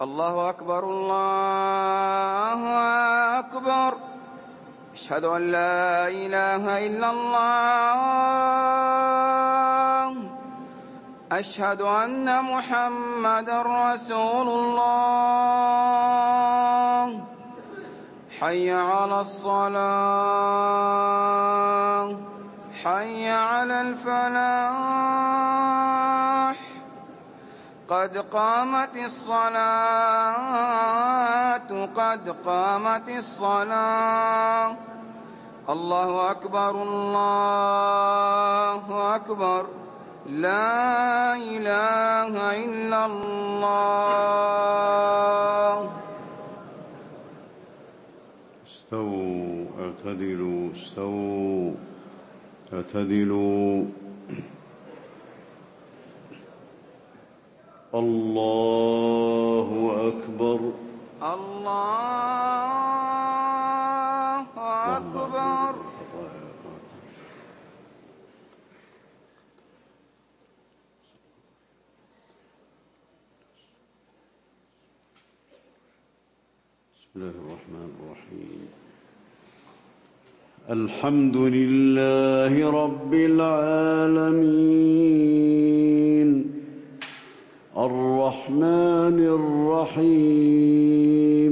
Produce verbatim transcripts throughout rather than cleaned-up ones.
الله أكبر الله أكبر. أشهد أن لا إله إلا الله. أشهد أن محمدًا رسول الله. حي على الصلاة، حي على الفلاح، قد قامت الصلاة، قد قامت الصلاة. الله أكبر الله أكبر. لا إله إلا الله. استووا اعتدلوا استووا اعتدلوا. الله أكبر الله أكبر. بسم الله الرحمن الرحيم. الحمد لله رب العالمين، الرحمن الرحيم،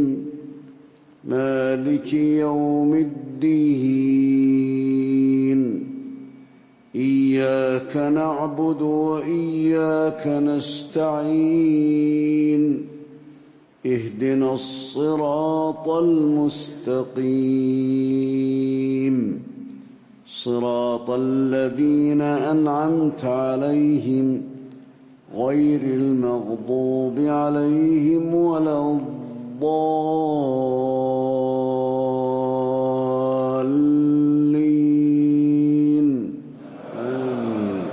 مالك يوم الدين. إياك نعبد وإياك نستعين. اهدنا الصراط المستقيم، صراط الذين أنعمت عليهم غير المغضوب عليهم ولا الضالين. آمين.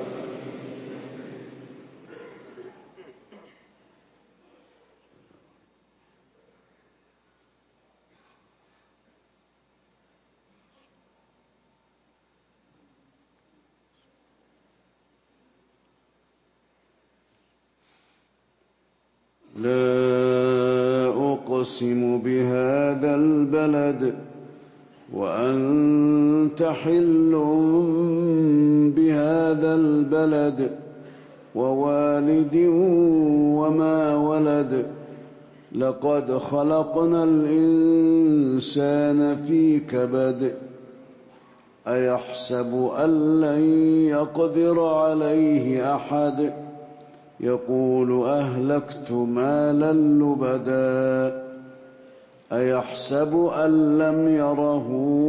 لا أقسم بهذا البلد وأنت حل بهذا البلد ووالد وما ولد. لقد خلقنا الإنسان في كبد. أيحسب أن لن يقدر عليه أحد. يقول أهلكت مالا لبدا. أيحسب أن لم يره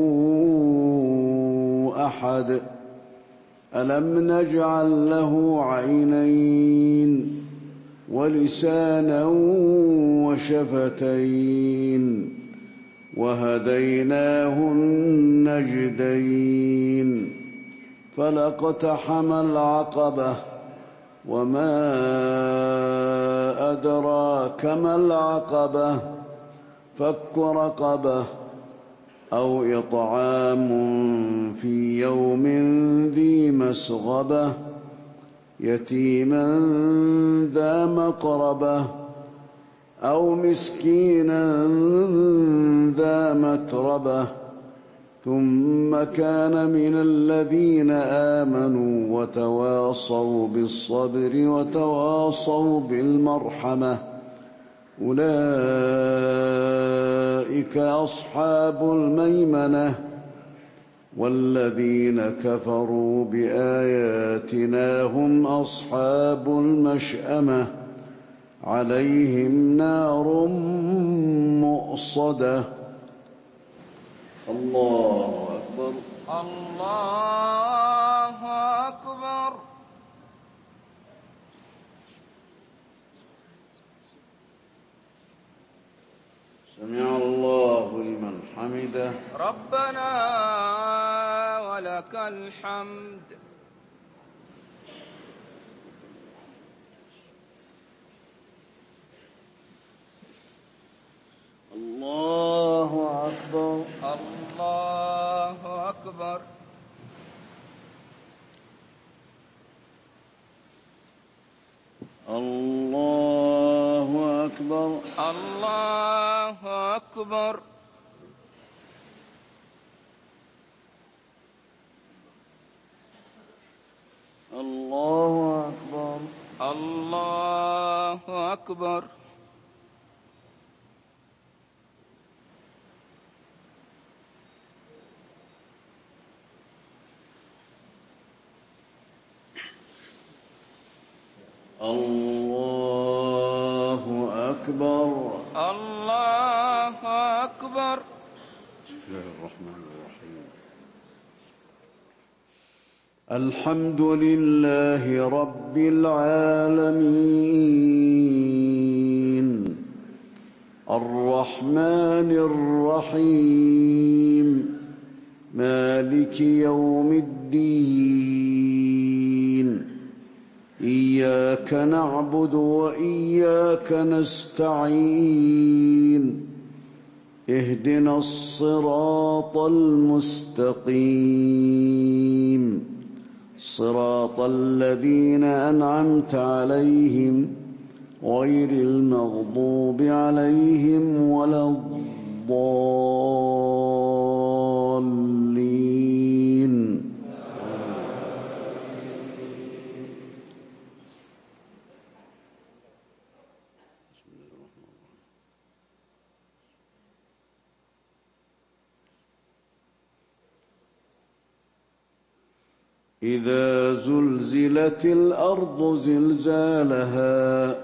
أحد. ألم نجعل له عينين ولسانا وشفتين وهديناه النجدين. فلاقتحم العقبة وما أدراك ما العقبة. فك رقبة أو إطعام في يوم ذي مسغبة يتيما ذا مقربة أو مسكينا ذا متربة. ثم كان من الذين آمنوا وتواصوا بالصبر وتواصوا بالمرحمة. أولئك أصحاب الميمنة. والذين كفروا بآياتنا هم أصحاب المشأمة. عليهم نار مؤصدة. الله أكبر الله أكبر. سمع الله لمن حمده. ربنا ولك الحمد. الله أكبر الله أكبر. الله أكبر. الله أكبر. الله أكبر. الله أكبر. الله أكبر. الله أكبر. بسم الله الرحمن الرحيم. الحمد لله رب العالمين الرحمن الرحيم مالك يوم الدين إياك نعبد وإياك نستعين اهدنا الصراط المستقيم صراط الذين أنعمت عليهم غير المغضوب عليهم ولا الضالين. إذا زلزلت الأرض زلزالها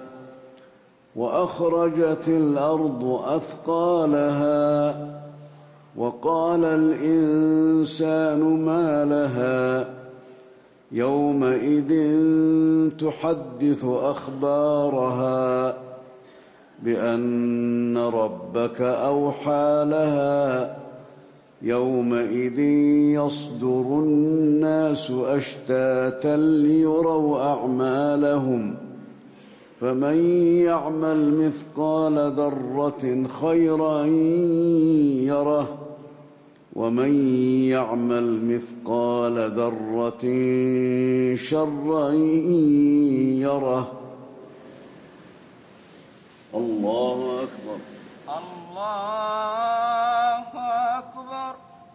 وأخرجت الأرض أثقالها وقال الإنسان ما لها يومئذ تحدث أخبارها بأن ربك أوحى لها يومئذ يصدر الناس أشتاتا ليروا أعمالهم فمن يعمل مثقال ذرة خيرا يره ومن يعمل مثقال ذرة شرا يره. الله أكبر. الله أكبر.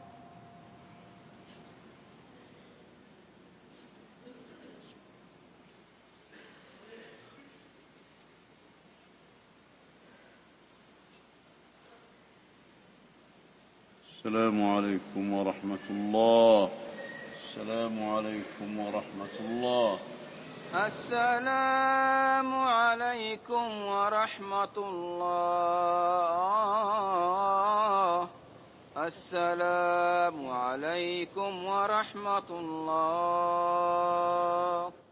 السلام عليكم ورحمة الله. السلام عليكم ورحمة الله. السلام عليكم ورحمة الله. السلام عليكم ورحمة الله.